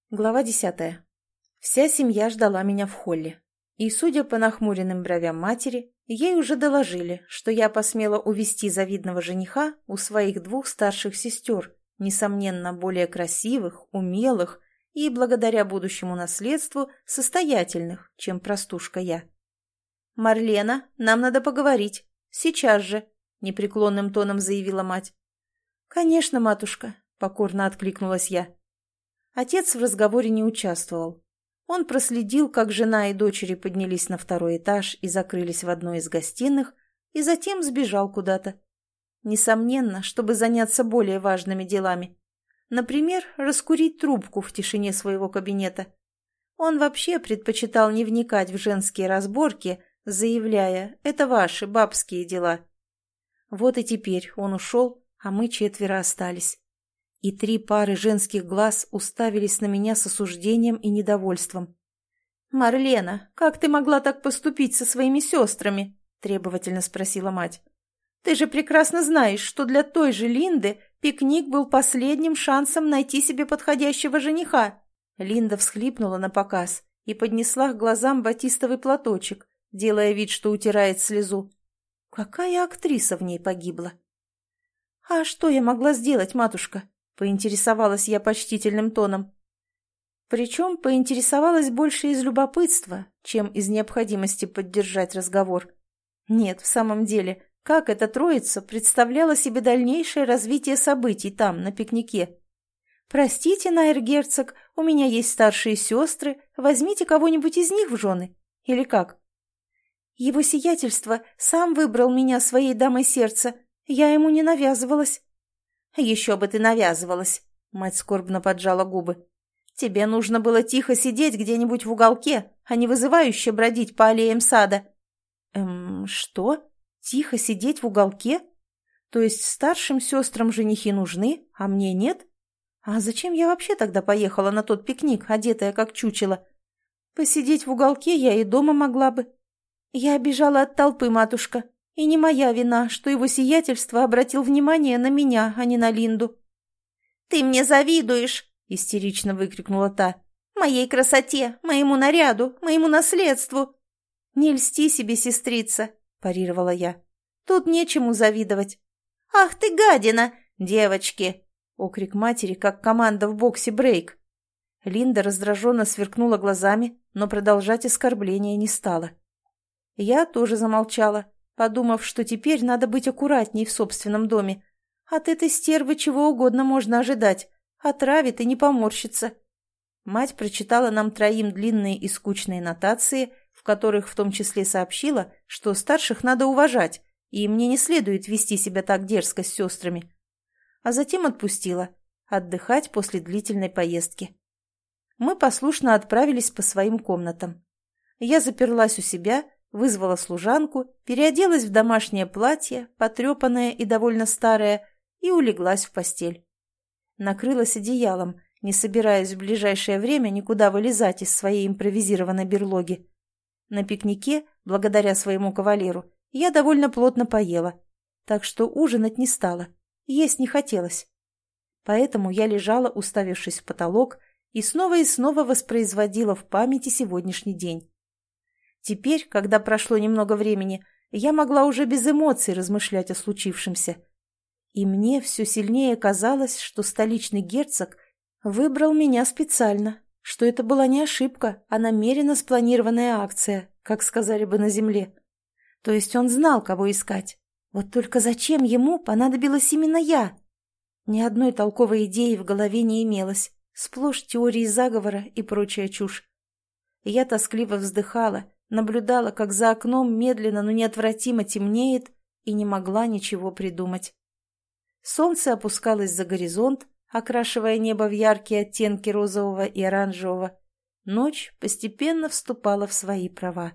Глава 10. Вся семья ждала меня в холле. И, судя по нахмуренным бровям матери, ей уже доложили, что я посмела увести завидного жениха у своих двух старших сестер, несомненно, более красивых, умелых и, благодаря будущему наследству, состоятельных, чем простушка я. «Марлена, нам надо поговорить. Сейчас же», — непреклонным тоном заявила мать. «Конечно, матушка», — покорно откликнулась я. Отец в разговоре не участвовал. Он проследил, как жена и дочери поднялись на второй этаж и закрылись в одной из гостиных, и затем сбежал куда-то. Несомненно, чтобы заняться более важными делами. Например, раскурить трубку в тишине своего кабинета. Он вообще предпочитал не вникать в женские разборки, заявляя: «Это ваши бабские дела». Вот и теперь он ушел, а мы четверо остались. И 3 пары женских глаз уставились на меня с осуждением и недовольством. «Марлена, как ты могла так поступить со своими сестрами?» – требовательно спросила мать. «Ты же прекрасно знаешь, что для той же Линды пикник был последним шансом найти себе подходящего жениха». Линда всхлипнула напоказ и поднесла к глазам батистовый платочек, делая вид, что утирает слезу. Какая актриса в ней погибла? «А что я могла сделать, матушка?» — поинтересовалась я почтительным тоном. Причем поинтересовалась больше из любопытства, чем из необходимости поддержать разговор. Нет, в самом деле, как эта троица представляла себе дальнейшее развитие событий там, на пикнике? «Простите, найр-герцог, у меня есть старшие сестры, возьмите кого-нибудь из них в жены». Или как? «Его сиятельство сам выбрал меня своей дамой сердца, я ему не навязывалась». «Еще бы ты навязывалась», — мать скорбно поджала губы. «Тебе нужно было тихо сидеть где-нибудь в уголке, а не вызывающе бродить по аллеям сада». Что? Тихо сидеть в уголке? То есть старшим сестрам женихи нужны, а мне нет? А зачем я вообще тогда поехала на тот пикник, одетая как чучело? Посидеть в уголке я и дома могла бы. Я бежала от толпы, матушка. И не моя вина, что его сиятельство обратил внимание на меня, а не на Линду. «Ты мне завидуешь!» — истерично выкрикнула та. «Моей красоте, моему наряду, моему наследству!» «Не льсти себе, сестрица!» — парировала я. «Тут нечему завидовать». «Ах ты гадина! Девочки!» — окрик матери, как команда в боксе брейк. Линда раздраженно сверкнула глазами, но продолжать оскорбление не стала. Я тоже замолчала, подумав, что теперь надо быть аккуратней в собственном доме. От этой стервы чего угодно можно ожидать. Отравит и не поморщится. Мать прочитала нам 3 длинные и скучные нотации, в которых в том числе сообщила, что старших надо уважать, и мне не следует вести себя так дерзко с сестрами. А затем отпустила отдыхать после длительной поездки. Мы послушно отправились по своим комнатам. Я заперлась у себя, вызвала служанку, переоделась в домашнее платье, потрепанное и довольно старое, и улеглась в постель. Накрылась одеялом, не собираясь в ближайшее время никуда вылезать из своей импровизированной берлоги. На пикнике, благодаря своему кавалеру, я довольно плотно поела, так что ужинать не стала, есть не хотелось. Поэтому я лежала, уставившись в потолок, и снова воспроизводила в памяти сегодняшний день. Теперь, когда прошло немного времени, я могла уже без эмоций размышлять о случившемся. И мне все сильнее казалось, что столичный герцог выбрал меня специально, что это была не ошибка, а намеренно спланированная акция, как сказали бы на земле. То есть он знал, кого искать. Вот только зачем ему понадобилась именно я? Ни одной толковой идеи в голове не имелось, сплошь теории заговора и прочая чушь. Я тоскливо вздыхала, наблюдала, как за окном медленно, но неотвратимо темнеет, и не могла ничего придумать. Солнце опускалось за горизонт, окрашивая небо в яркие оттенки розового и оранжевого. Ночь постепенно вступала в свои права.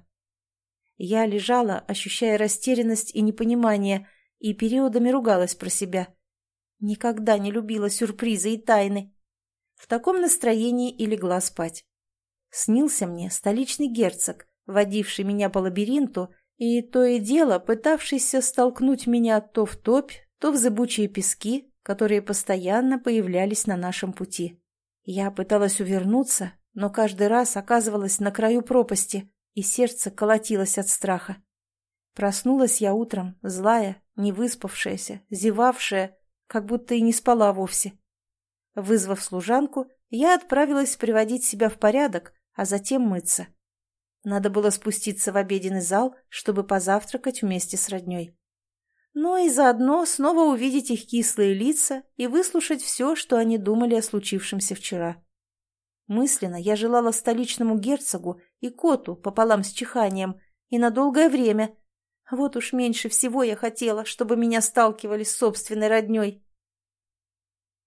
Я лежала, ощущая растерянность и непонимание, и периодами ругалась про себя. Никогда не любила сюрпризы и тайны. В таком настроении и легла спать. Снился мне столичный герцог, водивший меня по лабиринту и то и дело пытавшийся столкнуть меня то в топь, то в зыбучие пески, которые постоянно появлялись на нашем пути. Я пыталась увернуться, но каждый раз оказывалась на краю пропасти, и сердце колотилось от страха. Проснулась я утром, злая, невыспавшаяся, зевавшая, как будто и не спала вовсе. Вызвав служанку, я отправилась приводить себя в порядок, а затем мыться. Надо было спуститься в обеденный зал, чтобы позавтракать вместе с родней. Но и заодно снова увидеть их кислые лица и выслушать все, что они думали о случившемся вчера. Мысленно я желала столичному герцогу и коту пополам с чиханием и на долгое время. Вот уж меньше всего я хотела, чтобы меня сталкивали с собственной родней.